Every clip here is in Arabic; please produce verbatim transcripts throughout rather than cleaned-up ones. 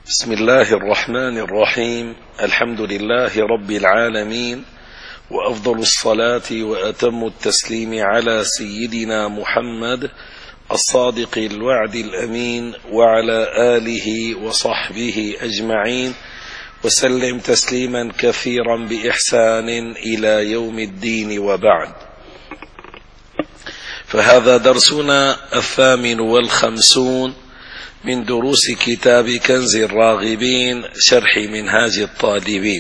بسم الله الرحمن الرحيم. الحمد لله رب العالمين، وأفضل الصلاة وأتم التسليم على سيدنا محمد الصادق الوعد الأمين وعلى آله وصحبه أجمعين، وسلم تسليما كثيرا بإحسان إلى يوم الدين، وبعد. فهذا درسنا الثامن والخمسون من دروس كتاب كنز الراغبين شرح منهاج الطالبين.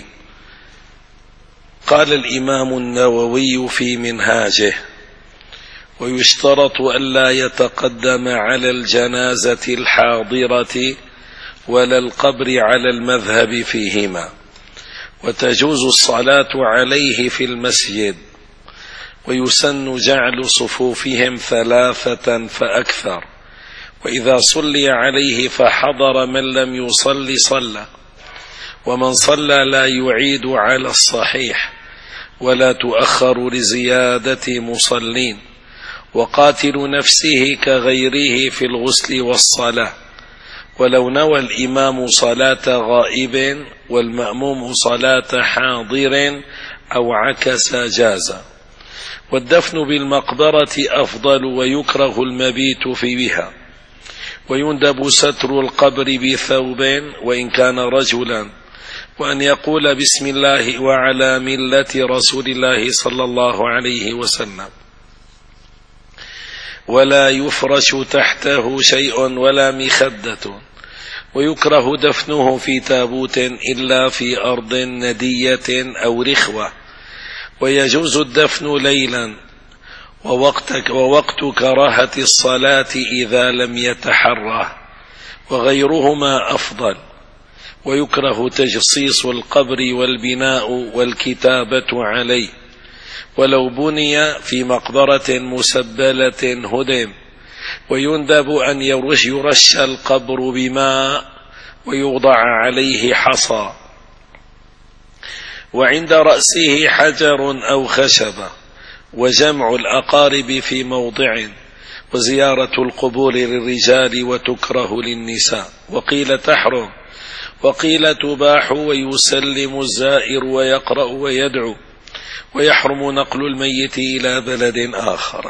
قال الإمام النووي في منهاجه: ويشترط ألا يتقدم على الجنازة الحاضرة ولا القبر على المذهب فيهما، وتجوز الصلاة عليه في المسجد، ويسن جعل صفوفهم ثلاثة فأكثر، وإذا صلي عليه فحضر من لم يصل صلى، ومن صلى لا يعيد على الصحيح، ولا تؤخر لزيادة مصلين، وقاتل نفسه كغيره في الغسل والصلاة، ولو نوى الإمام صلاة غائب والمأموم صلاة حاضر أو عكس جاز. والدفن بالمقبرة أفضل، ويكره المبيت في بها، ويندب ستر القبر بثوب وإن كان رجلا، وأن يقول بسم الله وعلى ملة رسول الله صلى الله عليه وسلم، ولا يفرش تحته شيء ولا مخدة. ويكره دفنه في تابوت إلا في أرض ندية أو رخوة. ويجوز الدفن ليلا، ووقت, ووقت كراهة الصلاة إذا لم يتحره، وغيرهما أفضل. ويكره تجصيص القبر والبناء والكتابة عليه، ولو بني في مقبرة مسبلة هدم. ويندب أن يرش القبر بماء ويوضع عليه حصى، وعند رأسه حجر أو خشبة، وجمع الأقارب في موضع، وزيارة القبور للرجال وتكره للنساء. وقيل تحرم، وقيل تباح، ويسلم الزائر ويقرأ ويدعو. ويحرم نقل الميت إلى بلد آخر.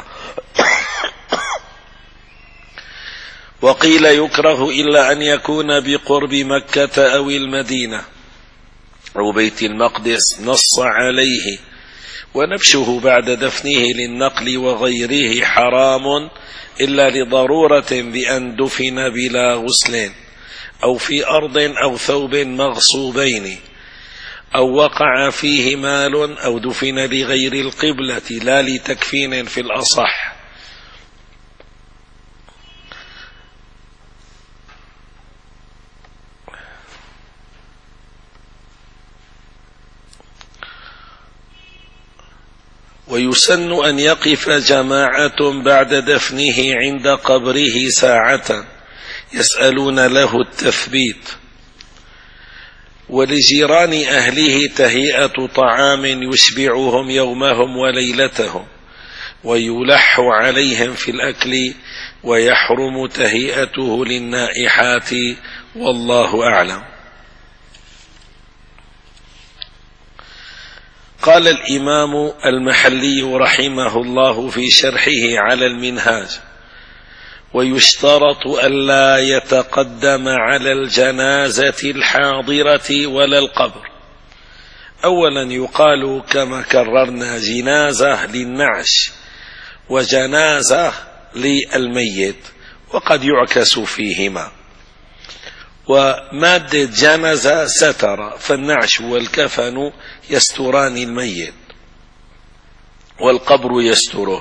وقيل يكره إلا أن يكون بقرب مكة أو المدينة أو بيت المقدس، نص عليه. ونبشه بعد دفنه للنقل وغيره حرام إلا لضرورة بأن دفن بلا غسل، أو في أرض أو ثوب مغصوبين، أو وقع فيه مال، أو دفن لغير القبلة لا لتكفين في الأصح. ويسن أن يقف جماعة بعد دفنه عند قبره ساعة يسألون له التثبيت. ولجيران أهله تهيئة طعام يشبعهم يومهم وليلتهم، ويلح عليهم في الأكل، ويحرم تهيئته للنائحات، والله أعلم. قال الإمام المحلي رحمه الله في شرحه على المنهاج: ويشترط ألا يتقدم على الجنازة الحاضرة ولا القبر. أولا يقال كما كررنا جنازة للنعش وجنازة للميت، وقد يعكس فيهما. ومادة جنازة ستر، فالنعش والكفن يستران الميت والقبر يستره.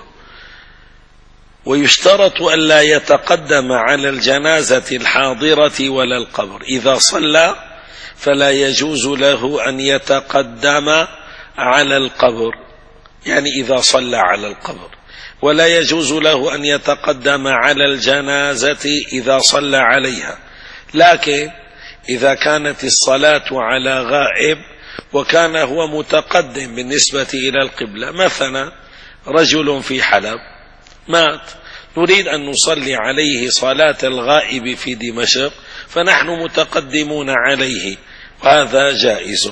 ويشترط ألا يتقدم على الجنازة الحاضرة ولا القبر. إذا صلى فلا يجوز له أن يتقدم على القبر، يعني إذا صلى على القبر، ولا يجوز له أن يتقدم على الجنازة إذا صلى عليها. لكن إذا كانت الصلاة على غائب وكان هو متقدم بالنسبة إلى القبلة، مثلا رجل في حلب مات، نريد أن نصلي عليه صلاة الغائب في دمشق، فنحن متقدمون عليه، وهذا جائز.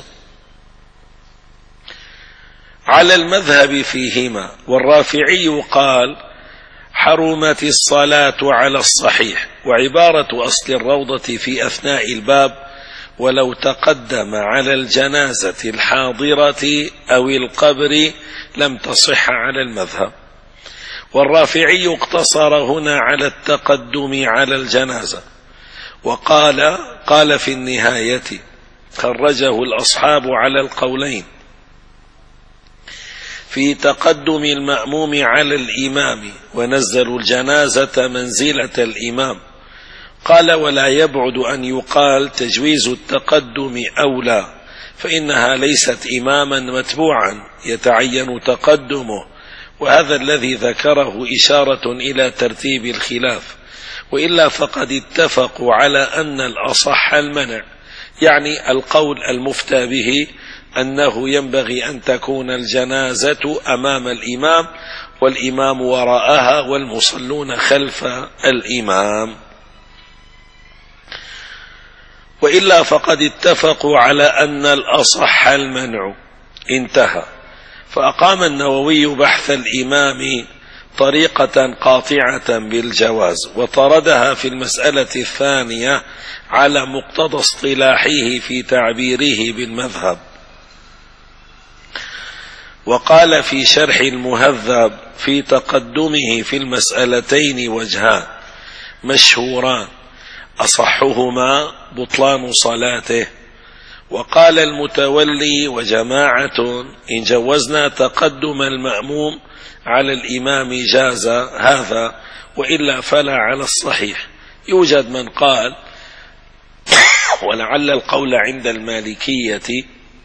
على المذهب فيهما. والرافعي قال: حرمت الصلاة على الصحيح. وعبارة أصل الروضة في أثناء الباب: ولو تقدم على الجنازة الحاضرة أو القبر لم تصح على المذهب. والرافعي اقتصر هنا على التقدم على الجنازة، وقال قال في النهاية: خرجه الأصحاب على القولين في تقدم المأموم على الإمام، ونزلوا الجنازة منزلة الإمام. قال: ولا يبعد أن يقال تجويز التقدم أولى، فإنها ليست إماما متبوعا يتعين تقدمه، وهذا الذي ذكره إشارة إلى ترتيب الخلاف، وإلا فقد اتفقوا على أن الأصح المنع، يعني القول المفتى به أنه ينبغي أن تكون الجنازة أمام الإمام والإمام وراءها والمصلون خلف الإمام، وإلا فقد اتفقوا على أن الأصح المنع. انتهى. فأقام النووي بحث الإمام طريقة قاطعة بالجواز، وطردها في المسألة الثانية على مقتضى اصطلاحه في تعبيره بالمذهب. وقال في شرح المهذب: في تقدمه في المسألتين وجهان مشهوران، أصحهما بطلان صلاته. وقال المتولي وجماعة: إن جوزنا تقدم المأموم على الإمام جاز هذا، وإلا فلا على الصحيح. يوجد من قال، ولعل القول عند المالكية،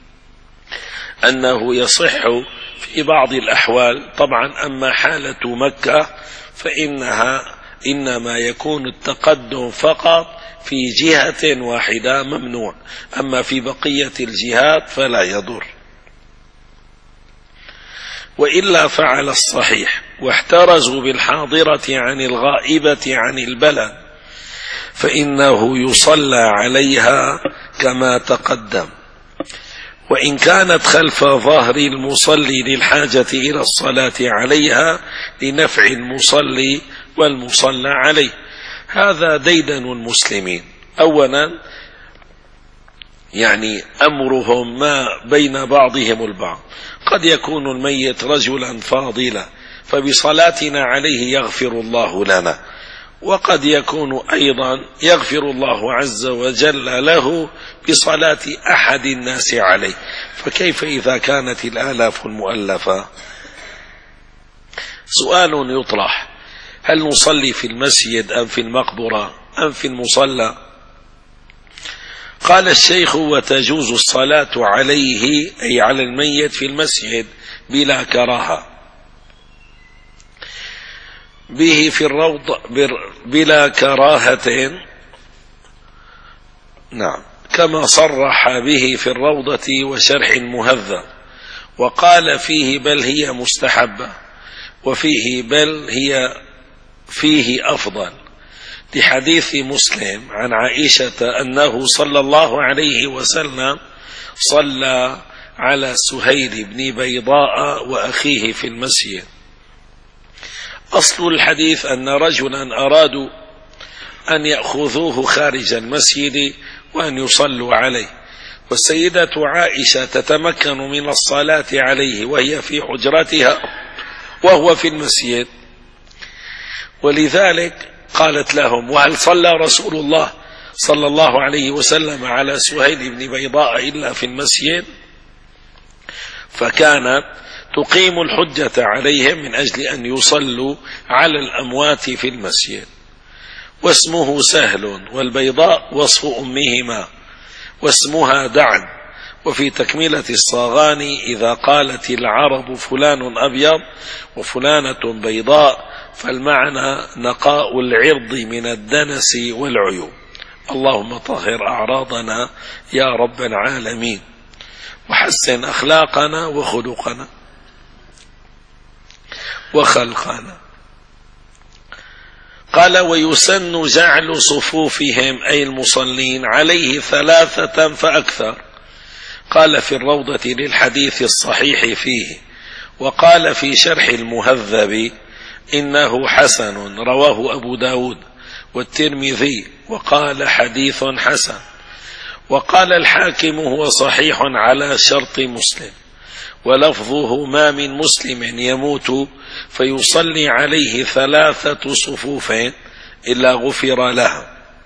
أنه يصح في بعض الأحوال. طبعا أما حالة مكة فإنها إنما يكون التقدم فقط في جهة واحدة ممنوع، أما في بقية الجهات فلا يضر. وإلا فعل الصحيح. واحترزوا بالحاضرة عن الغائبة عن البلد، فإنه يصلى عليها كما تقدم، وإن كانت خلف ظهر المصلي للحاجة إلى الصلاة عليها لنفع المصلي والمصلى عليه. هذا ديدن المسلمين. أولا يعني أمرهم ما بين بعضهم البعض، قد يكون الميت رجلا فاضلا فبصلاتنا عليه يغفر الله لنا، وقد يكون أيضا يغفر الله عز وجل له بصلاة أحد الناس عليه، فكيف إذا كانت الآلاف المؤلفة؟ سؤال يطرح: هل نصلي في المسجد أم في المقبرة أم في المصلى؟ قال الشيخ: وتجوز الصلاة عليه أي على الميت في المسجد بلا كراهة، به في الروض بلا كراهة، نعم، كما صرح به في الروضة وشرح المهذب. وقال فيه بل هي مستحبة، وفيه بل هي فيه أفضل، لحديث مسلم عن عائشة أنه صلى الله عليه وسلم صلى على سهيل بن بيضاء وأخيه في المسجد. أصل الحديث أن رجلا أرادوا أن يأخذوه خارج المسجد وأن يصلوا عليه، والسيدة عائشة تتمكن من الصلاة عليه وهي في حجرتها وهو في المسجد، ولذلك قالت لهم: وهل صلى رسول الله صلى الله عليه وسلم على سهيل بن بيضاء إلا في المسجد؟ فكانت تقيم الحجة عليهم من أجل أن يصلوا على الأموات في المسجد. واسمه سهل، والبيضاء وصف أمهما، واسمها دعن. وفي تكملة الصاغاني: إذا قالت العرب فلان أبيض وفلانة بيضاء فالمعنى نقاء العرض من الدنس والعيوب. اللهم طهر أعراضنا يا رب العالمين، وحسن أخلاقنا وخلقنا وخلقنا. قال ويسن جعل صفوفهم أي المصلين عليه ثلاثة فأكثر. قال في الروضة للحديث الصحيح فيه، وقال في شرح المهذب إنه حسن رواه أبو داود والترمذي وقال حديث حسن. وقال الحاكم هو صحيح على شرط مسلم، ولفظه ما من مسلم يموت فيصلي عليه ثلاثة صفوف إلا غفر له.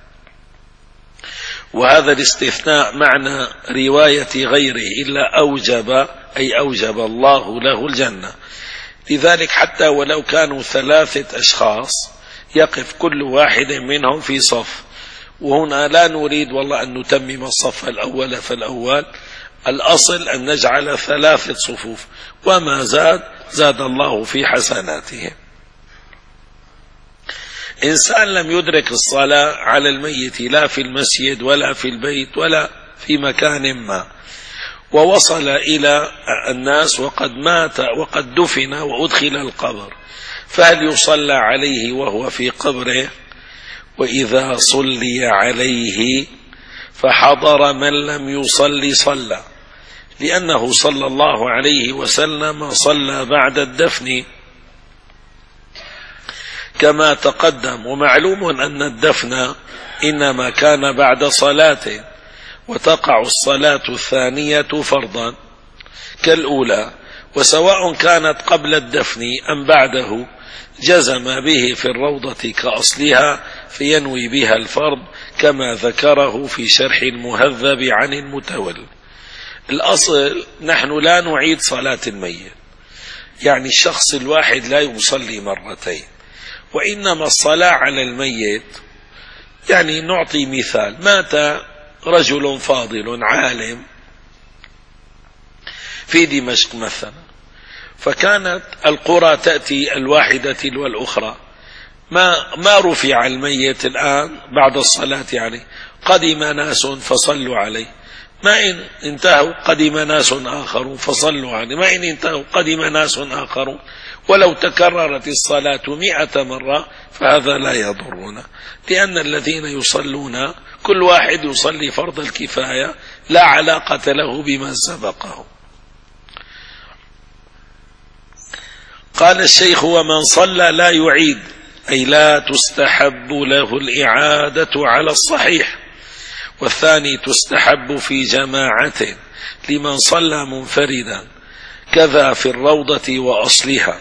وهذا الاستثناء معنى رواية غيره إلا أوجب، أي أوجب الله له الجنة. لذلك حتى ولو كانوا ثلاثة أشخاص يقف كل واحد منهم في صف، وهنا لا نريد والله أن نتمم الصف الأول فالأول، الأصل أن نجعل ثلاثة صفوف، وما زاد زاد الله في حسناتهم. إنسان لم يدرك الصلاة على الميت لا في المسجد ولا في البيت ولا في مكان ما، ووصل إلى الناس وقد مات وقد دفن وأدخل القبر، فهل يصلى عليه وهو في قبره؟ وإذا صلي عليه فحضر من لم يصلي صلى، لأنه صلى الله عليه وسلم صلى بعد الدفن كما تقدم. ومعلوم أن الدفن إنما كان بعد صلاة، وتقع الصلاة الثانية فرضا كالأولى، وسواء كانت قبل الدفن أم بعده جزم به في الروضة كأصلها فينوي بها الفرض كما ذكره في شرح المهذب عن المتولي. الأصل نحن لا نعيد صلاة الميت، يعني الشخص الواحد لا يصلي مرتين، وإنما الصلاة على الميت يعني نعطي مثال، مات رجل فاضل عالم في دمشق مثلا، فكانت القرى تأتي الواحدة والأخرى، ما ما رفع الميت الآن بعد الصلاة عليه، قدم ناس فصلوا عليه، ما إن انتهوا قدم ناس آخرون فصلوا عليه، ما إن انتهوا قدم ناس آخرون، ولو تكررت الصلاة مئة مرة فهذا لا يضرنا، لأن الذين يصلون كل واحد يصلي فرض الكفاية لا علاقة له بما سبقه. قال الشيخ ومن صلى لا يعيد، أي لا تستحب له الإعادة على الصحيح، والثاني تستحب في جماعة لمن صلى منفردا، كذا في الروضة وأصلها.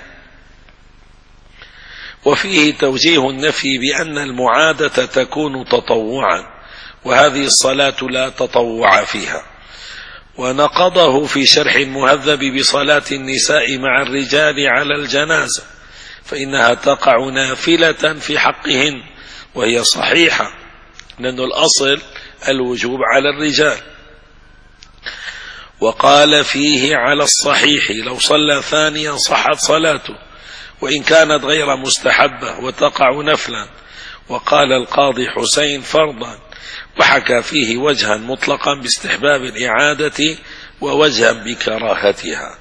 وفيه توجيه النفي بأن المعادة تكون تطوعا، وهذه الصلاة لا تطوع فيها. ونقضه في شرح المهذب بصلاة النساء مع الرجال على الجنازة، فإنها تقع نافلة في حقهن، وهي صحيحة، لأن الأصل الوجوب على الرجال. وقال فيه على الصحيح لو صلى ثانيا صحت صلاته، وإن كانت غير مستحبة وتقع نفلا. وقال القاضي حسين فرضا، وحكى فيه وجها مطلقا باستحباب الإعادة ووجها بكراهتها.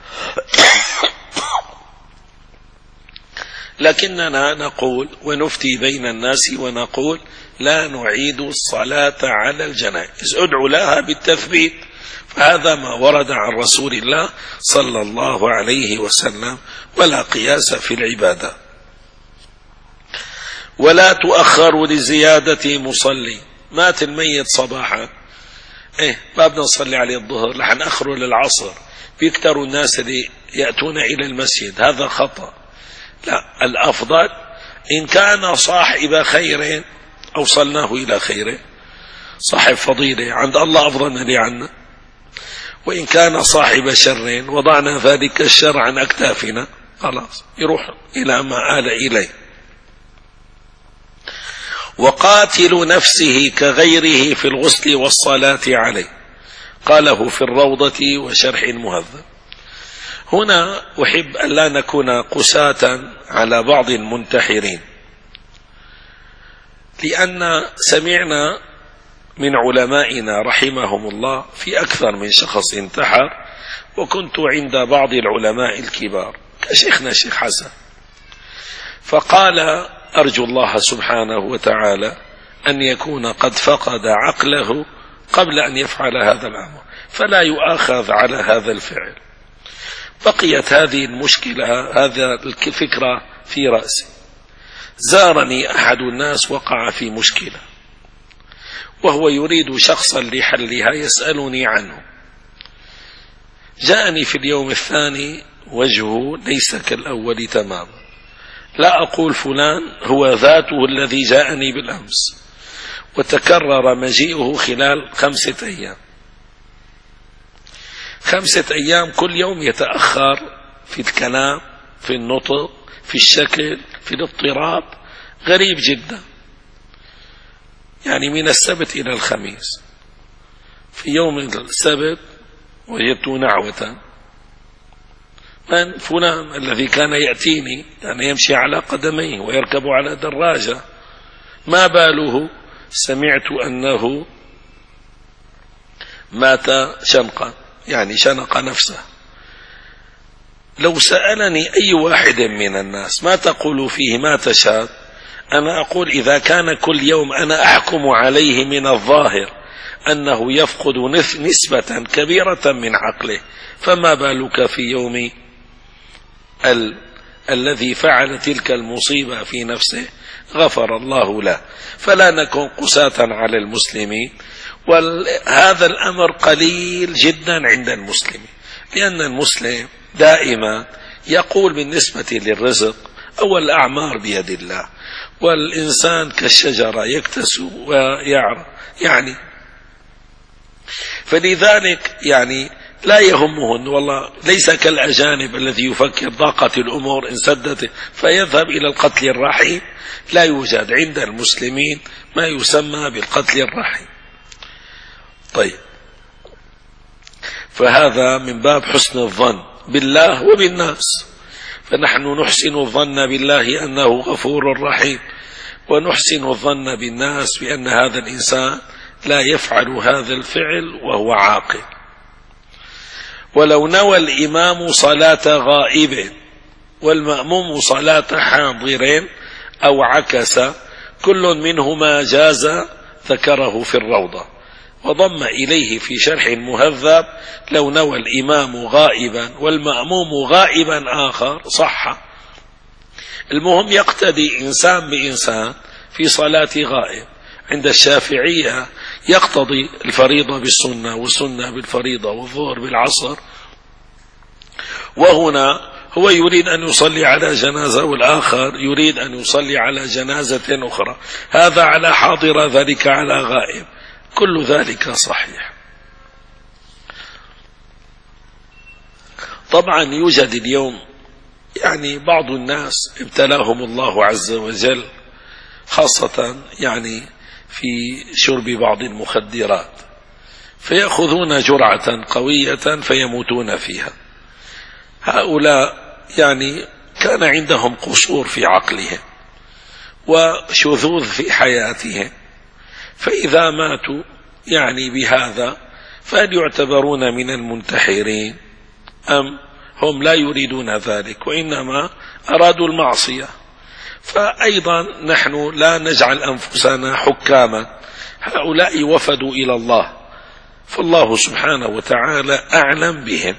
لكننا نقول ونفتي بين الناس ونقول لا نعيد الصلاة على الجنائز، ادعو لها بالتثبيت، فهذا ما ورد عن رسول الله صلى الله عليه وسلم، ولا قياس في العبادة. ولا تؤخر لزيادة مصلي، مات الميت صباحا، ايه ما بدنا نصلي عليه الظهر لحن نأخره للعصر، بيكتروا الناس اللي يأتون إلى المسجد، هذا خطأ. لا، الأفضل إن كان صاحب خير أوصلناه إلى خيره، صاحب فضيلة عند الله أفضل من عنا، وإن كان صاحب شر وضعنا ذلك الشر عن أكتافنا، خلاص يروح إلى ما آل إليه. وقاتل نفسه كغيره في الغسل والصلاة عليه، قاله في الروضة وشرح المهذب. هنا أحب أن لا نكون قساة على بعض المنتحرين، لأن سمعنا من علمائنا رحمهم الله في أكثر من شخص انتحر، وكنت عند بعض العلماء الكبار كشيخنا الشيخ حسن، فقال أرجو الله سبحانه وتعالى أن يكون قد فقد عقله قبل أن يفعل هذا الأمر فلا يؤاخذ على هذا الفعل. بقيت هذه المشكلة، هذا الفكرة في رأسي. زارني أحد الناس وقع في مشكلة وهو يريد شخصا لحلها يسألني عنه. جاءني في اليوم الثاني وجهه ليس كالأول تماما، لا أقول فلان، هو ذاته الذي جاءني بالأمس، وتكرر مجيئه خلال خمسة أيام. خمسة أيام كل يوم يتأخر في الكلام، في النطق، في الشكل، في الاضطراب، غريب جدا. يعني من السبت إلى الخميس، في يوم السبت وجدت نعوة من فلان الذي كان يأتيني، كان يمشي على قدميه ويركب على دراجة، ما باله؟ سمعت أنه مات شنقا، يعني شنق نفسه. لو سألني أي واحد من الناس ما تقول فيه مات شاب، أنا أقول إذا كان كل يوم أنا أحكم عليه من الظاهر أنه يفقد نسبة كبيرة من عقله، فما بالك في يوم ال... الذي فعل تلك المصيبة في نفسه؟ غفر الله له. فلا نكون قساة على المسلمين، وهذا الأمر قليل جدا عند المسلمين، لأن المسلم دائما يقول بالنسبة للرزق أو الأعمار بيد الله، والإنسان كالشجرة يكتسب ويعرى، يعني فلذلك يعني لا يهمهن، والله ليس كالأجانب الذي يفكر ضاقة الأمور إن سدت فيذهب إلى القتل الرحيم. لا يوجد عند المسلمين ما يسمى بالقتل الرحيم. طيب، فهذا من باب حسن الظن بالله وبالناس، فنحن نحسن الظن بالله أنه غفور رحيم، ونحسن الظن بالناس بأن هذا الإنسان لا يفعل هذا الفعل وهو عاقل. ولو نوى الإمام صلاة غائب والمأموم صلاة حاضر أو عكس، كل منهما جاز، ذكره في الروضة، وضم إليه في شرح المهذب: لو نوى الإمام غائبا والمأموم غائبا آخر صح. المهم يقتدي إنسان بإنسان في صلاة غائب. عند الشافعية يقتضي الفريضة بالسنة والسنة بالفريضة والظهر بالعصر، وهنا هو يريد أن يصلي على جنازة والآخر يريد أن يصلي على جنازة أخرى، هذا على حاضر ذلك على غائب، كل ذلك صحيح. طبعا يوجد اليوم يعني بعض الناس ابتلاهم الله عز وجل، خاصة يعني في شرب بعض المخدرات، فيأخذون جرعة قوية فيموتون فيها. هؤلاء يعني كان عندهم قصور في عقلهم وشذوذ في حياتهم، فإذا ماتوا يعني بهذا فهل يعتبرون من المنتحرين أم هم لا يريدون ذلك وإنما أرادوا المعصية؟ فأيضا نحن لا نجعل أنفسنا حكاما، هؤلاء وفدوا إلى الله، فالله سبحانه وتعالى أعلم بهم.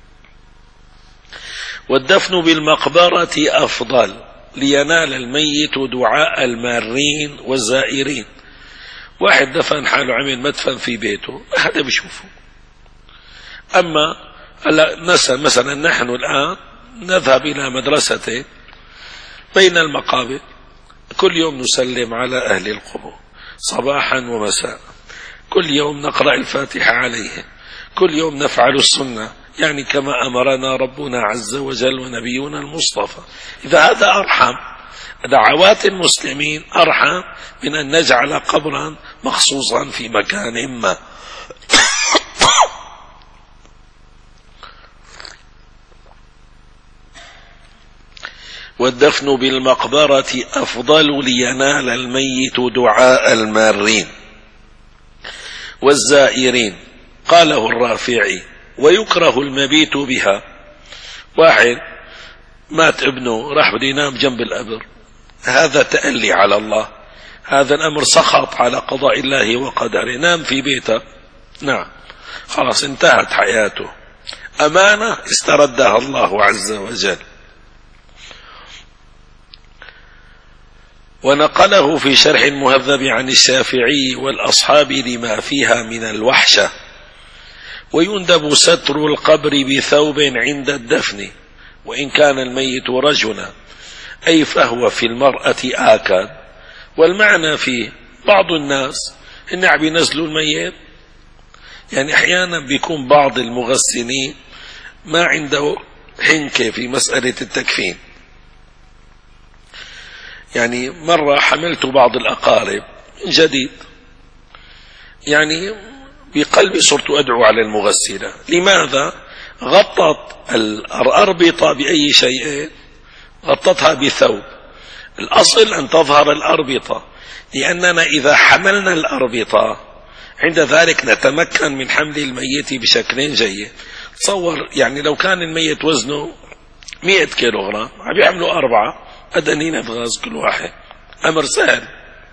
والدفن بالمقبرة أفضل لينال الميت دعاء المارين والزائرين. واحد دفن حاله، عمل مدفن في بيته، ما حدا بيشوفه. أما مثلا نحن الآن نذهب إلى مدرسة بين المقابر، كل يوم نسلم على أهل القبور صباحا ومساء، كل يوم نقرأ الفاتحة عليهم، كل يوم نفعل السنة، يعني كما أمرنا ربنا عز وجل ونبينا المصطفى. إذا هذا أرحم، دعوات المسلمين أرحم من أن نجعل قبرا مخصوصا في مكان ما. والدفن بالمقبرة أفضل لينال الميت دعاء المارين والزائرين. قاله الرافعي: ويكره المبيت بها. واحد مات ابنه، راح بده ينام جنب القبر، هذا تألي على الله، هذا الأمر سخط على قضاء الله وقدره. نام في بيته، نعم، خلاص انتهت حياته، أمانة استردها الله عز وجل. ونقله في شرح المهذب عن الشافعي والأصحاب لما فيها من الوحشة. ويندب ستر القبر بثوب عند الدفن وإن كان الميت رجلا، أي فهو في المرأة آكد. والمعنى فيه بعض الناس إن بينزلوا الميت، يعني أحيانا بيكون بعض المغسلين ما عنده حنكة في مسألة التكفين. يعني مرة حملت بعض الأقارب من جديد، يعني بقلبي صرت أدعو على المغسلة. لماذا؟ غطت الأربطة بأي شيء، غطتها بثوب. الأصل أن تظهر الأربطة، لأننا إذا حملنا الأربطة عند ذلك نتمكن من حمل الميت بشكل جيد. تصور يعني لو كان الميت وزنه مئة كيلوغرام، عم يعملوا أربعة أدنين غاز كل واحد، أمر سهل.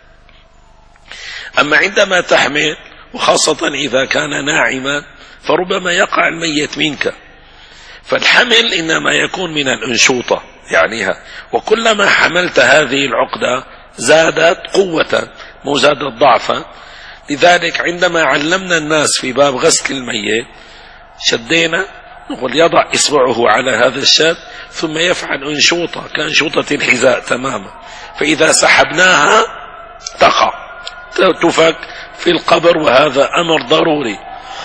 أما عندما تحمل، وخاصة إذا كان ناعما، فربما يقع الميت منك. فالحمل إنما يكون من الأنشوطة يعنيها، وكلما حملت هذه العقدة زادت قوة مو زادت ضعفا. لذلك عندما علمنا الناس في باب غسل الميت شدينا، نقول يضع إصبعه على هذا الشد ثم يفعل أنشوطة كأنشوطة الحذاء تماما، فإذا سحبناها تقع تفك في القبر، وهذا أمر ضروري.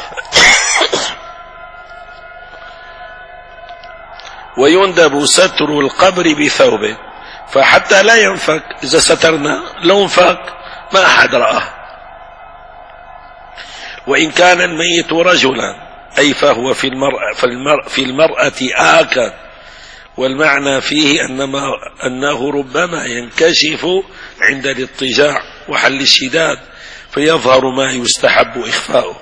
ويندب ستر القبر بثوبه، فحتى لا ينفك، إذا سترنا لو انفك ما أحد رآه. وإن كان الميت رجلا، أي فهو في المرأة, في المرأة, في المرأة آكد. والمعنى فيه أنما أنه ربما ينكشف عند الاضطجاع وحل الشداد فيظهر ما يستحب إخفاؤه.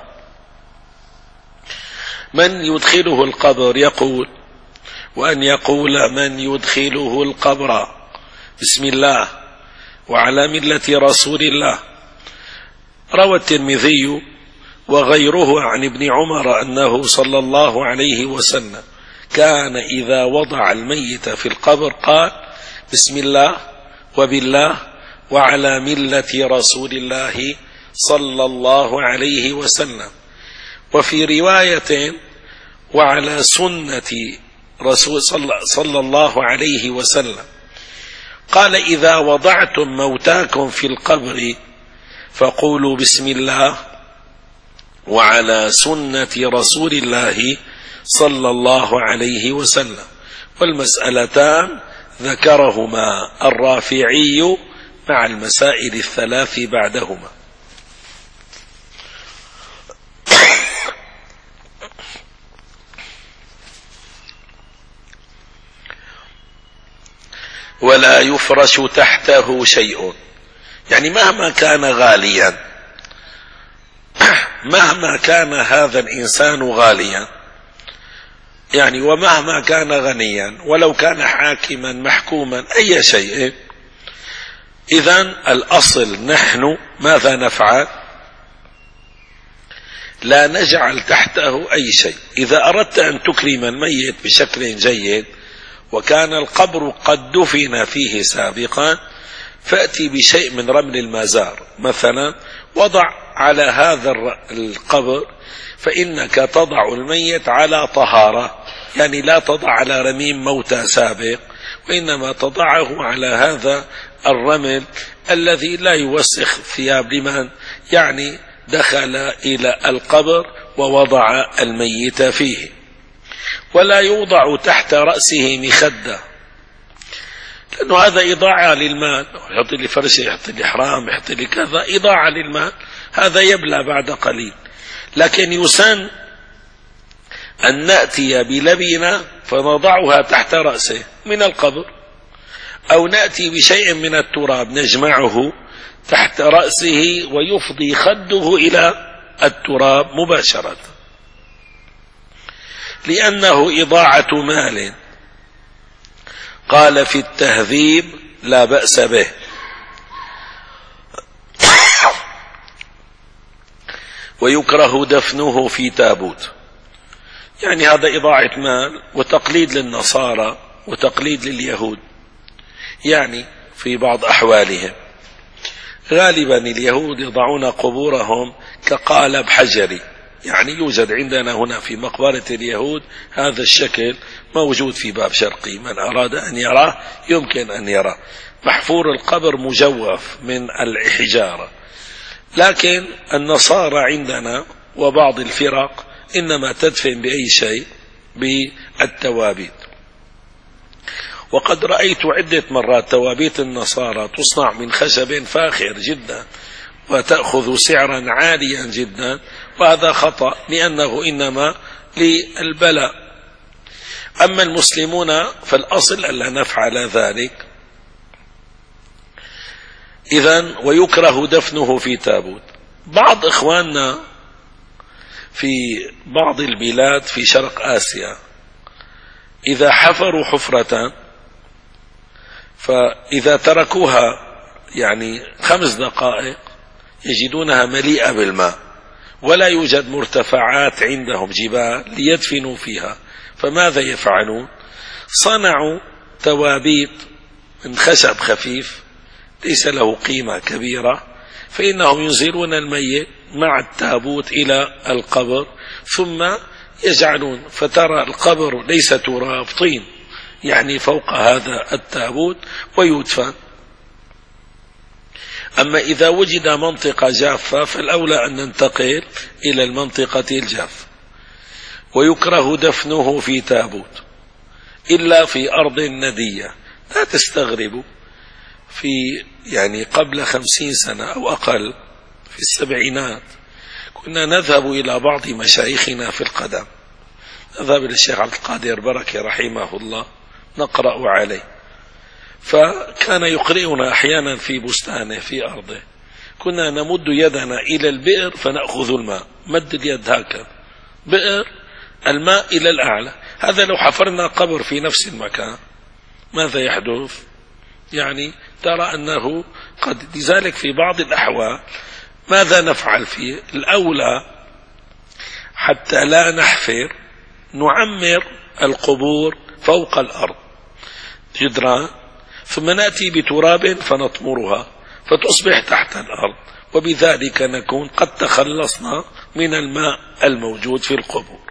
من يدخله القبر يقول، وأن يقول من يدخله القبر بسم الله وعلى ملة رسول الله. روى الترمذي وغيره عن ابن عمر أنه صلى الله عليه وسلم كان إذا وضع الميت في القبر قال بسم الله وبالله وعلى ملة رسول الله صلى الله عليه وسلم. وفي رواية وعلى سنة رسول صلى الله عليه وسلم. قال إذا وضعتم موتاكم في القبر فقولوا بسم الله وعلى سنة رسول الله صلى الله عليه وسلم. والمسألتان ذكرهما الرافعي مع المسائل الثلاث بعدهما. ولا يفرش تحته شيء، يعني مهما كان غاليا، مهما كان هذا الإنسان غاليا، يعني ومهما كان غنيا، ولو كان حاكما محكوما أي شيء، إذن الأصل نحن ماذا نفعل؟ لا نجعل تحته أي شيء. إذا أردت أن تكرم الميت بشكل جيد وكان القبر قد دفن فيه سابقا، فأتي بشيء من رمل المزار مثلا، وضع على هذا القبر، فإنك تضع الميت على طهارة، يعني لا تضع على رميم موتى سابق، وإنما تضعه على هذا الرمل الذي لا يوسخ ثياب لمن يعني دخل إلى القبر ووضع الميت فيه. ولا يوضع تحت رأسه مخدة، لأنه هذا إضاعة للمال، يحط لي فرشة، يحط لي حرام، يحط لي كذا، إضاعة للمال، هذا يبلى بعد قليل. لكن يسن أن نأتي بلبنة فنضعها تحت رأسه من القبر، أو نأتي بشيء من التراب نجمعه تحت رأسه ويفضي خده إلى التراب مباشرة، لأنه إضاعة مال. قال في التهذيب لا بأس به. ويكره دفنه في تابوت، يعني هذا إضاعة مال وتقليد للنصارى وتقليد لليهود. يعني في بعض أحوالهم غالبا اليهود يضعون قبورهم كقالب حجري، يعني يوجد عندنا هنا في مقبرة اليهود هذا الشكل موجود في باب شرقي، من أراد أن يراه يمكن أن يراه، محفور القبر مجوف من الحجارة. لكن النصارى عندنا وبعض الفرق إنما تدفن بأي شيء، بالتوابيت. وقد رأيت عدة مرات توابيت النصارى تصنع من خشب فاخر جدا وتأخذ سعرا عاليا جدا، وهذا خطأ لأنه إنما للبلاء. أما المسلمون فالأصل ألا نفعل ذلك. إذن ويكره دفنه في تابوت. بعض إخواننا في بعض البلاد في شرق آسيا إذا حفروا حفرة فإذا تركوها يعني خمس دقائق يجدونها مليئة بالماء، ولا يوجد مرتفعات عندهم جبال ليدفنوا فيها. فماذا يفعلون؟ صنعوا توابيت من خشب خفيف ليس له قيمة كبيرة، فإنهم ينزلون الميت مع التابوت إلى القبر ثم يجعلون، فترى القبر ليس تراب، طين يعني فوق هذا التابوت ويدفن. أما إذا وجد منطقة جافة فالأولى أن ننتقل إلى المنطقة الجافة. ويكره دفنه في تابوت إلا في أرض ندية. لا تستغربوا، في يعني قبل خمسين سنة أو أقل في السبعينات كنا نذهب إلى بعض مشايخنا في القدم، نذهب إلى الشيخ عبد القادر بركة رحمه الله نقرأ عليه، فكان يقرئنا أحيانا في بستانه في أرضه، كنا نمد يدنا إلى البئر فنأخذ الماء، مد اليد هكذا، بئر الماء إلى الأعلى. هذا لو حفرنا قبر في نفس المكان ماذا يحدث؟ يعني ترى أنه قد، لذلك في بعض الأحوال ماذا نفعل فيه؟ الأولى حتى لا نحفر نعمر القبور فوق الأرض جدران، ثم نأتي بتراب فنطمرها فتصبح تحت الأرض، وبذلك نكون قد تخلصنا من الماء الموجود في القبور.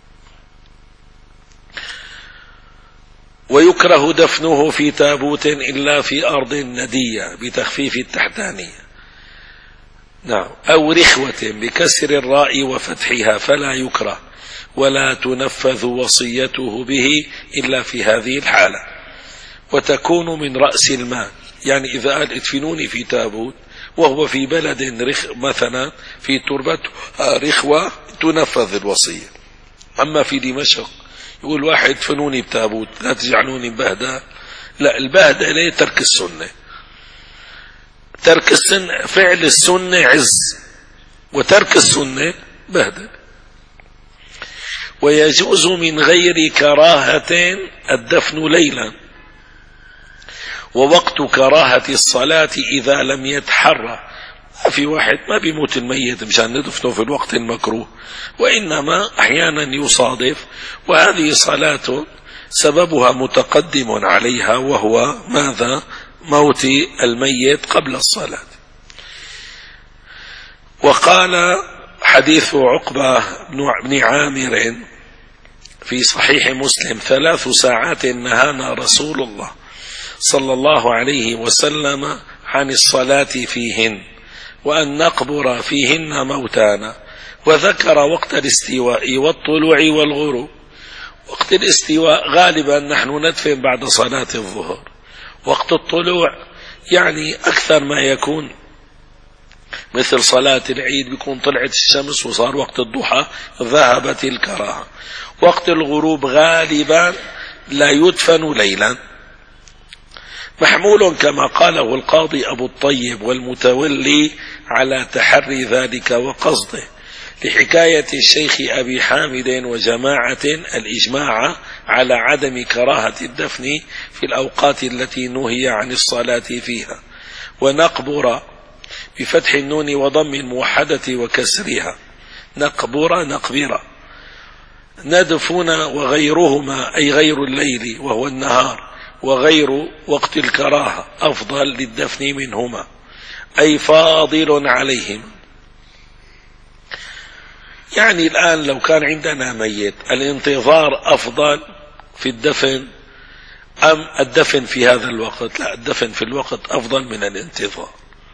ويكره دفنه في تابوت إلا في أرض ندية بتخفيف التحتانية، نعم، أو رخوة بكسر الراء وفتحها فلا يكره، ولا تنفذ وصيته به إلا في هذه الحالة. وتكون من رأس المال، يعني إذا قال ادفنوني في تابوت وهو في بلد رخ مثلا في تربته رخوة تنفذ الوصية. أما في دمشق يقول واحد ادفنوني بتابوت لا تجعلوني بهدى، لا، البهدى ليه؟ ترك السنة، ترك السنة، فعل السنة عز وترك السنة بهدى. ويجوز من غير كراهة الدفن ليلا، ووقت كراهة الصلاة إذا لم يتحرى. ما في واحد ما بيموت الميت مشان ندفنه في الوقت المكروه، وإنما أحيانا يصادف، وهذه صلاة سببها متقدم عليها وهو ماذا؟ موت الميت قبل الصلاة. وقال حديث عقبة بن عامر في صحيح مسلم: ثلاث ساعات نهانا رسول الله صلى الله عليه وسلم عن الصلاة فيهن وأن نقبر فيهن موتانا، وذكر وقت الاستواء والطلوع والغروب. وقت الاستواء غالبا نحن ندفن بعد صلاة الظهر، وقت الطلوع يعني أكثر ما يكون مثل صلاة العيد بيكون طلعت الشمس وصار وقت الضحى ذهبت الكراهة. وقت الغروب غالبا لا يدفن ليلا، محمول كما قاله القاضي أبو الطيب والمتولي على تحري ذلك وقصده، لحكاية الشيخ أبي حامد وجماعة الإجماع على عدم كراهة الدفن في الأوقات التي نهي عن الصلاة فيها. ونقبر بفتح النون وضم الموحدة وكسرها، نقبر نقبر. ندفن وغيرهما أي غير الليل وهو النهار وغير وقت الكراهة أفضل للدفن منهما أي فاضل عليهم. يعني الآن لو كان عندنا ميت الانتظار أفضل في الدفن أم الدفن في هذا الوقت؟ لا، الدفن في الوقت أفضل من الانتظار.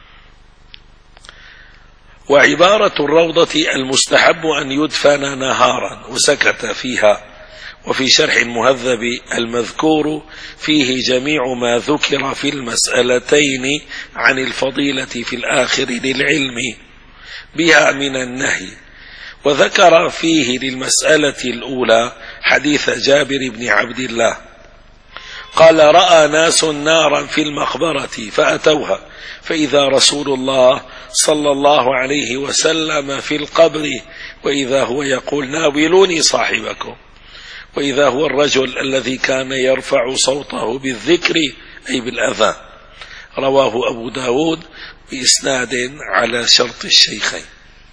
وعبارة الروضة المستحب أن يدفن نهارا وسكت فيها. وفي شرح المهذب المذكور فيه جميع ما ذكر في المسألتين عن الفضيلة في الآخر للعلم بها من النهي. وذكر فيه للمسألة الأولى حديث جابر بن عبد الله قال: رأى ناس نارا في المقبرة فأتوها فإذا رسول الله صلى الله عليه وسلم في القبر وإذا هو يقول: ناولوني صاحبكم، وإذا هو الرجل الذي كان يرفع صوته بالذكر أي بالأذان. رواه أبو داود بإسناد على شرط الشيخين.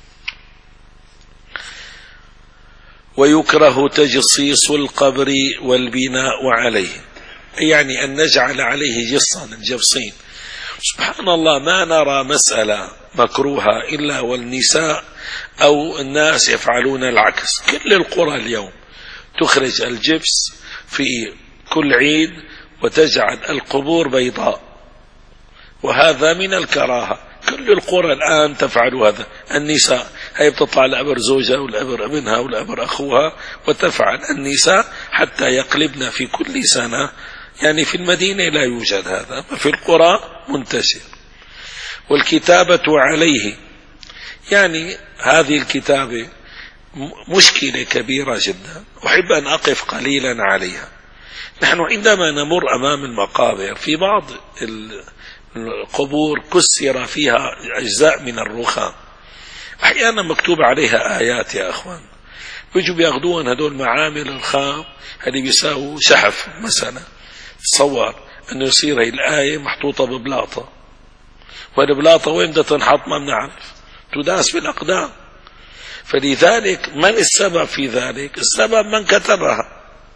ويكره تجصيص القبر والبناء عليه، يعني أن نجعل عليه جصا الجبصين. سبحان الله، ما نرى مسألة مكروهة إلا والنساء أو الناس يفعلون العكس. كل القرى اليوم تخرج الجبس في كل عيد وتجعل القبور بيضاء، وهذا من الكراهة. كل القرى الآن تفعل هذا. النساء هي بتطلع لأبر زوجها ولأبر ابنها ولأبر أخوها، وتفعل النساء حتى يقلبن في كل سنة. يعني في المدينة لا يوجد هذا، في القرى منتشر. والكتابة عليه، يعني هذه الكتابة مشكلة كبيرة جدا، أحب أن أقف قليلا عليها. نحن عندما نمر أمام المقابر في بعض القبور كسر فيها أجزاء من الرخام، أحيانا مكتوب عليها آيات يا أخوان، بيجوا بياخدوهم هدول معامل الخام اللي بيساووا شحف مثلا. تصور أنه يصير هي الآية محطوطة ببلاطة، والبلاطة وين بدها تنحط ما بنعرف، تداس بالأقدام. فلذلك من السبب في ذلك؟ السبب من كتبها.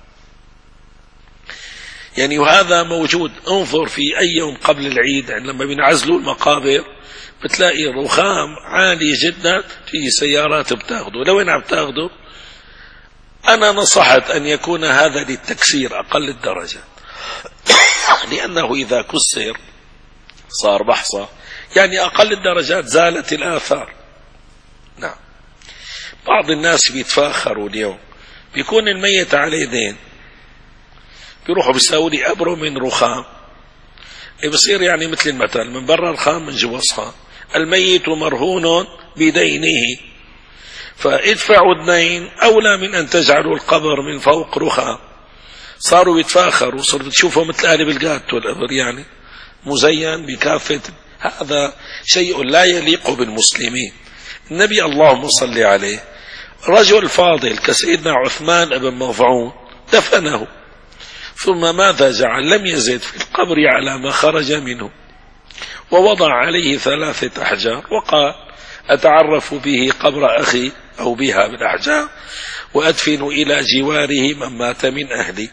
يعني وهذا موجود. انظر في أي يوم قبل العيد لما بينعزلوا المقابر بتلاقي رخام عالي جدا، تيجي سيارات بتاخده. لوين عم تاخده؟ أنا نصحت أن يكون هذا للتكسير أقل الدرجة، لأنه إذا كسر صار بحصة، يعني أقل الدرجات زالت الآثار. نعم. بعض الناس بيتفاخروا اليوم، بيكون الميت عليه دين، بيروحوا بيساووا لي أبرو من رخام، بيصير يعني مثل المثل من برا رخام من جوا صخام. الميت مرهون بدينه، فادفعوا الدين أولى من أن تجعلوا القبر من فوق رخام. صاروا يتفاخروا، صاروا تشوفوا مثل قالب الجات والأبر، يعني مزين بكافة. هذا شيء لا يليق بالمسلمين. النبي اللهم صل عليه رجل فاضل كسيدنا عثمان بن مظعون دفنه، ثم ماذا جعل؟ لم يزد في القبر على ما خرج منه، ووضع عليه ثلاثة أحجار وقال: أتعرف به قبر أخي أو بها بالأحجار، وأدفن إلى جواره من مات من أهلي.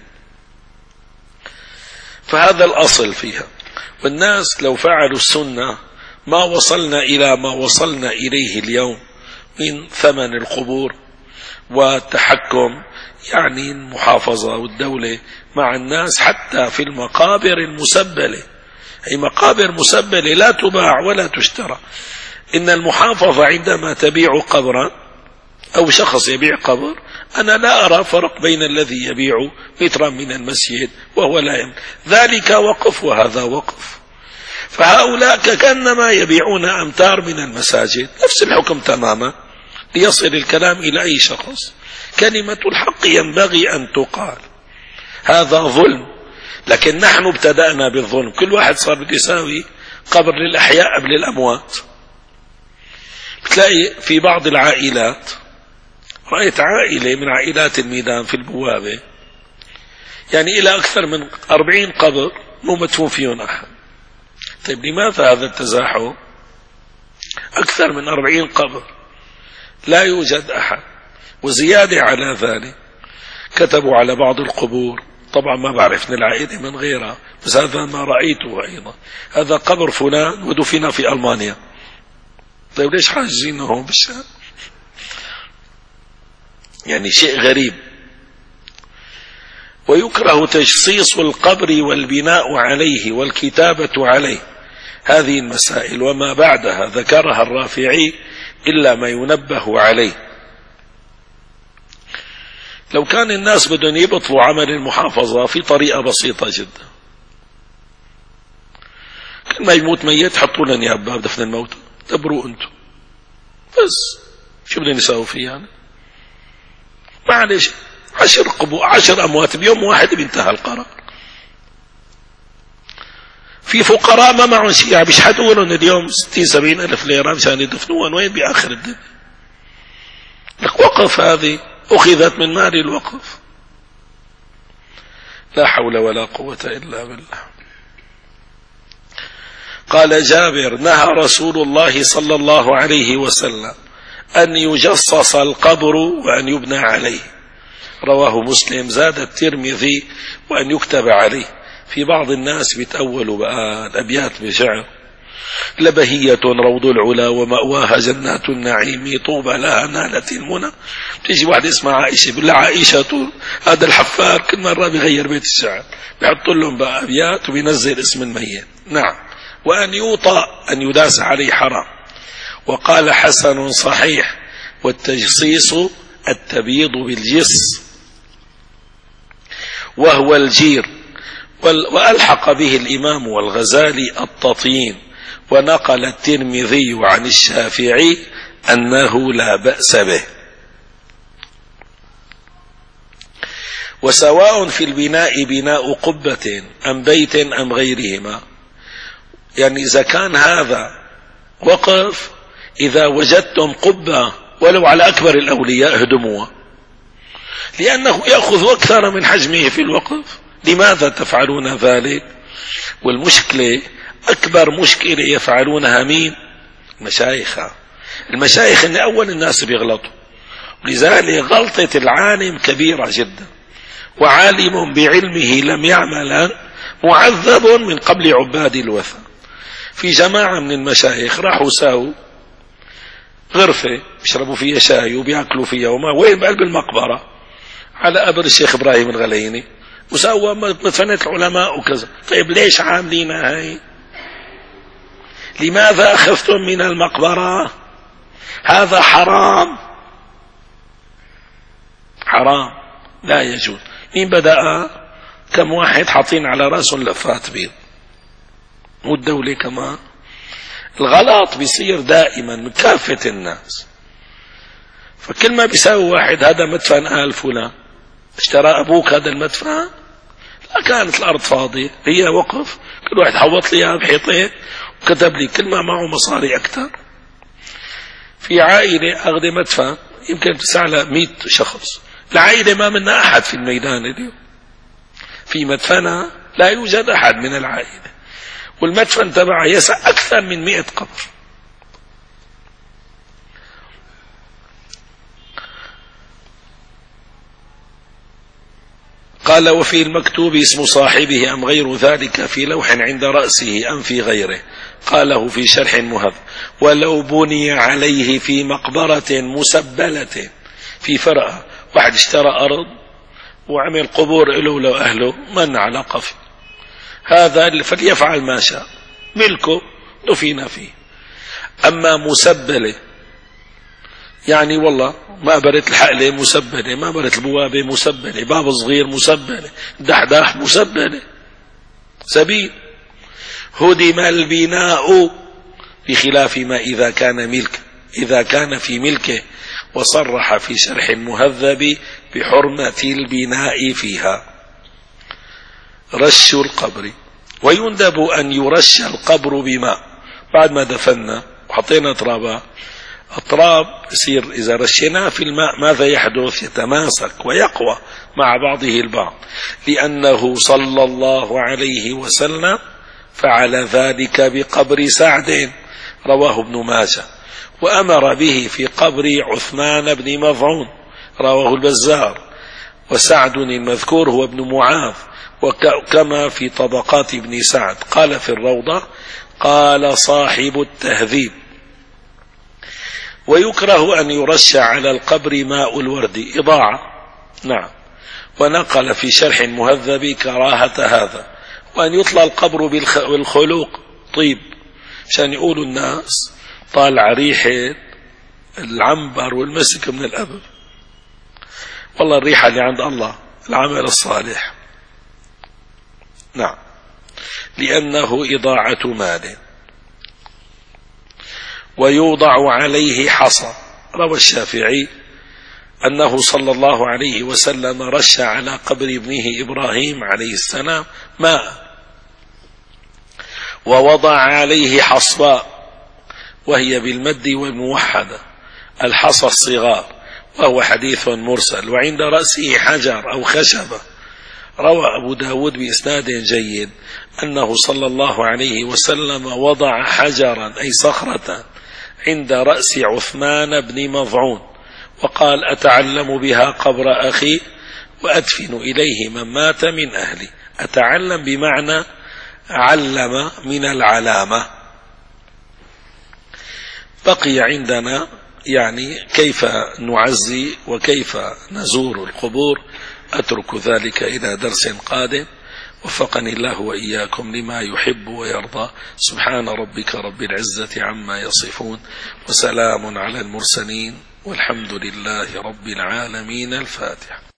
فهذا الأصل فيها. والناس لو فعلوا السنة ما وصلنا إلى ما وصلنا إليه اليوم من ثمن القبور والتحكم، يعني المحافظة والدولة مع الناس حتى في المقابر المسبلة. أي مقابر مسبلة لا تباع ولا تشترى. إن المحافظة عندما تبيع قبرا أو شخص يبيع قبر، أنا لا أرى فرق بين الذي يبيع مترا من المسجد وهو لا يملك ذلك وقف وهذا وقف. فهؤلاء كأنما يبيعون أمتار من المساجد، نفس الحكم تماما. ليصل الكلام إلى أي شخص، كلمة الحق ينبغي أن تقال. هذا ظلم، لكن نحن ابتدأنا بالظلم. كل واحد صار بده يساوي قبر للأحياء قبل الأموات. بتلاقي في بعض العائلات، رأيت عائلة من عائلات الميدان في البوابة يعني إلى أكثر من أربعين قبر مو مدفون فيهم أحد. طيب لماذا هذا التزاحم؟ أكثر من أربعين قبر لا يوجد أحد. وزيادة على ذلك كتبوا على بعض القبور، طبعا ما بعرف من العائلة من غيرها، بس هذا ما رأيته أيضا، هذا قبر فلان ودفن في ألمانيا. طيب ليش حاجزينه هون بالشام؟ يعني شيء غريب. ويكره تجصيص القبر والبناء عليه والكتابة عليه. هذه المسائل وما بعدها ذكرها الرافعي إلا ما ينبه عليه. لو كان الناس بدهم يبطلوا عمل المحافظة في طريقة بسيطة جدا، كل ما يموت ميت حطوا لنا اياه بباب دفن الموتى، دبروا انتم بس، شو بدهم يساووا فيه يعني؟ معلش عشر قبو عشر أموات بيوم واحد بينتهى القرار. في فقراء ما معهم شيء يعني بيشحتوا لهم اليوم ستين سبعين ألف ليرة مشان يدفنوهم، وين بآخر الدنيا؟ لك وقف هذه أخذت من مال الوقف. لا حول ولا قوة إلا بالله. قال جابر: نهى رسول الله صلى الله عليه وسلم أن يجصص القبر وأن يبنى عليه. رواه مسلم. زاد الترمذي: وأن يكتب عليه. في بعض الناس بيتأولوا بقى الأبيات بشعر: لبهية روض العلا ومأواها جنات النعيم طوبى لها نالت المنى. تيجي واحد اسمها عائشة، بالله عائشة هذا الحفار كل مرة بيغير بيت الشعر، بيحط لهم بقى أبيات وبينزل اسم الميت. نعم. وأن يوطى أن يداس عليه حرام. وقال حسن صحيح: والتجصيص التبييض بالجص وهو الجير. وألحق به الإمام والغزالي التطين. ونقل الترمذي عن الشافعي أنه لا بأس به. وسواء في البناء بناء قبة أم بيت أم غيرهما، يعني إذا كان هذا وقف، إذا وجدتم قبة ولو على أكبر الأولياء هدموها، لأنه يأخذ أكثر من حجمه في الوقف. لماذا تفعلون ذلك؟ والمشكلة أكبر مشكلة يفعلونها مين؟ المشايخ. المشايخ إن أول الناس بيغلطوا، لذلك غلطة العالم كبيرة جدا، وعالم بعلمه لم يعمل معذب من قبل عباد الوثن. في جماعة من المشايخ راحوا ساووا غرفة بيشربوا فيها شاي وبيأكلوا فيها وما، وين؟ بقلب المقبرة على قبر الشيخ إبراهيم الغليني، وساووا مدفنة العلماء وكذا. طيب ليش عاملينها هاي؟ لماذا أخفتم من المقبرة؟ هذا حرام، حرام لا يجوز. مين بدأ؟ كم واحد حاطين على رأسهم لفات بيض، والدولة كمان. الغلط بيصير دائما من كافة الناس. فكل ما بيساوي واحد هذا مدفن آل فلان، اشترى أبوك هذا المدفن؟ لا، كانت الأرض فاضية، هي وقف، كل واحد حوط لي بحيطين وكتب لي كل ما معه مصاري أكثر. في عائلة أخذ مدفن يمكن تسع له مئة شخص، العائلة ما منا أحد في الميدان اليوم، في مدفنة لا يوجد أحد من العائلة، والمدفن تبعه يسع أكثر من مئة قبر. قال: وفي المكتوب اسم صاحبه أم غير ذلك في لوح عند رأسه أم في غيره. قاله في شرح مهذب: ولو بني عليه في مقبرة مسبلة. في فرقة، واحد اشترى أرض وعمل قبور له لو أهله، من علاقة فيه؟ هذا فليفعل ما شاء، ملكه دفن فيه. أما مسبلة يعني والله ما برت الحقلة مسبلة، ما برت البوابة مسبلة، باب صغير مسبلة، دحداح مسبلة، سبيل. هدم البناء بخلاف ما إذا كان ملك إذا كان في ملكه. وصرح في شرح المهذب بحرمة البناء فيها. رش القبر: ويندب أن يرش القبر بماء بعد ما دفنا وحطينا ترابا، أطراب يصير إذا رشيناه في الماء ماذا يحدث؟ يتماسك ويقوى مع بعضه البعض، لأنه صلى الله عليه وسلم فعل ذلك بقبر سعد، رواه ابن ماجه، وأمر به في قبر عثمان بن مظعون، رواه البزار. وسعد المذكور هو ابن معاذ، وكما في طبقات ابن سعد. قال في الروضة، قال صاحب التهذيب: ويكره أن يرش على القبر ماء الورد إضاعة. نعم. ونقل في شرح المهذب كراهة هذا، وأن يطلى القبر بالخلوق طيب، عشان يقولوا الناس طالع ريحة العنبر والمسك من الأبد. والله الريحة اللي عند الله العمل الصالح. نعم، لأنه إضاعة مال. ويوضع عليه حصى. روى الشافعي أنه صلى الله عليه وسلم رش على قبر ابنه إبراهيم عليه السلام ماء، ووضع عليه حصواء، وهي بالمد والموحدة، الحصى الصغار، وهو حديث مرسل. وعند رأسه حجر أو خشبة. روى أبو داود بإسناد جيد أنه صلى الله عليه وسلم وضع حجرا أي صخرة عند رأس عثمان بن مظعون، وقال: أتعلم بها قبر أخي وأدفن إليه من مات من أهلي. أتعلم بمعنى علم من العلامة. بقي عندنا يعني كيف نعزي وكيف نزور القبور، أترك ذلك إلى درس قادم. وفقني الله وإياكم لما يحب ويرضى. سبحان ربك رب العزة عما يصفون، وسلام على المرسلين، والحمد لله رب العالمين. الفاتحة.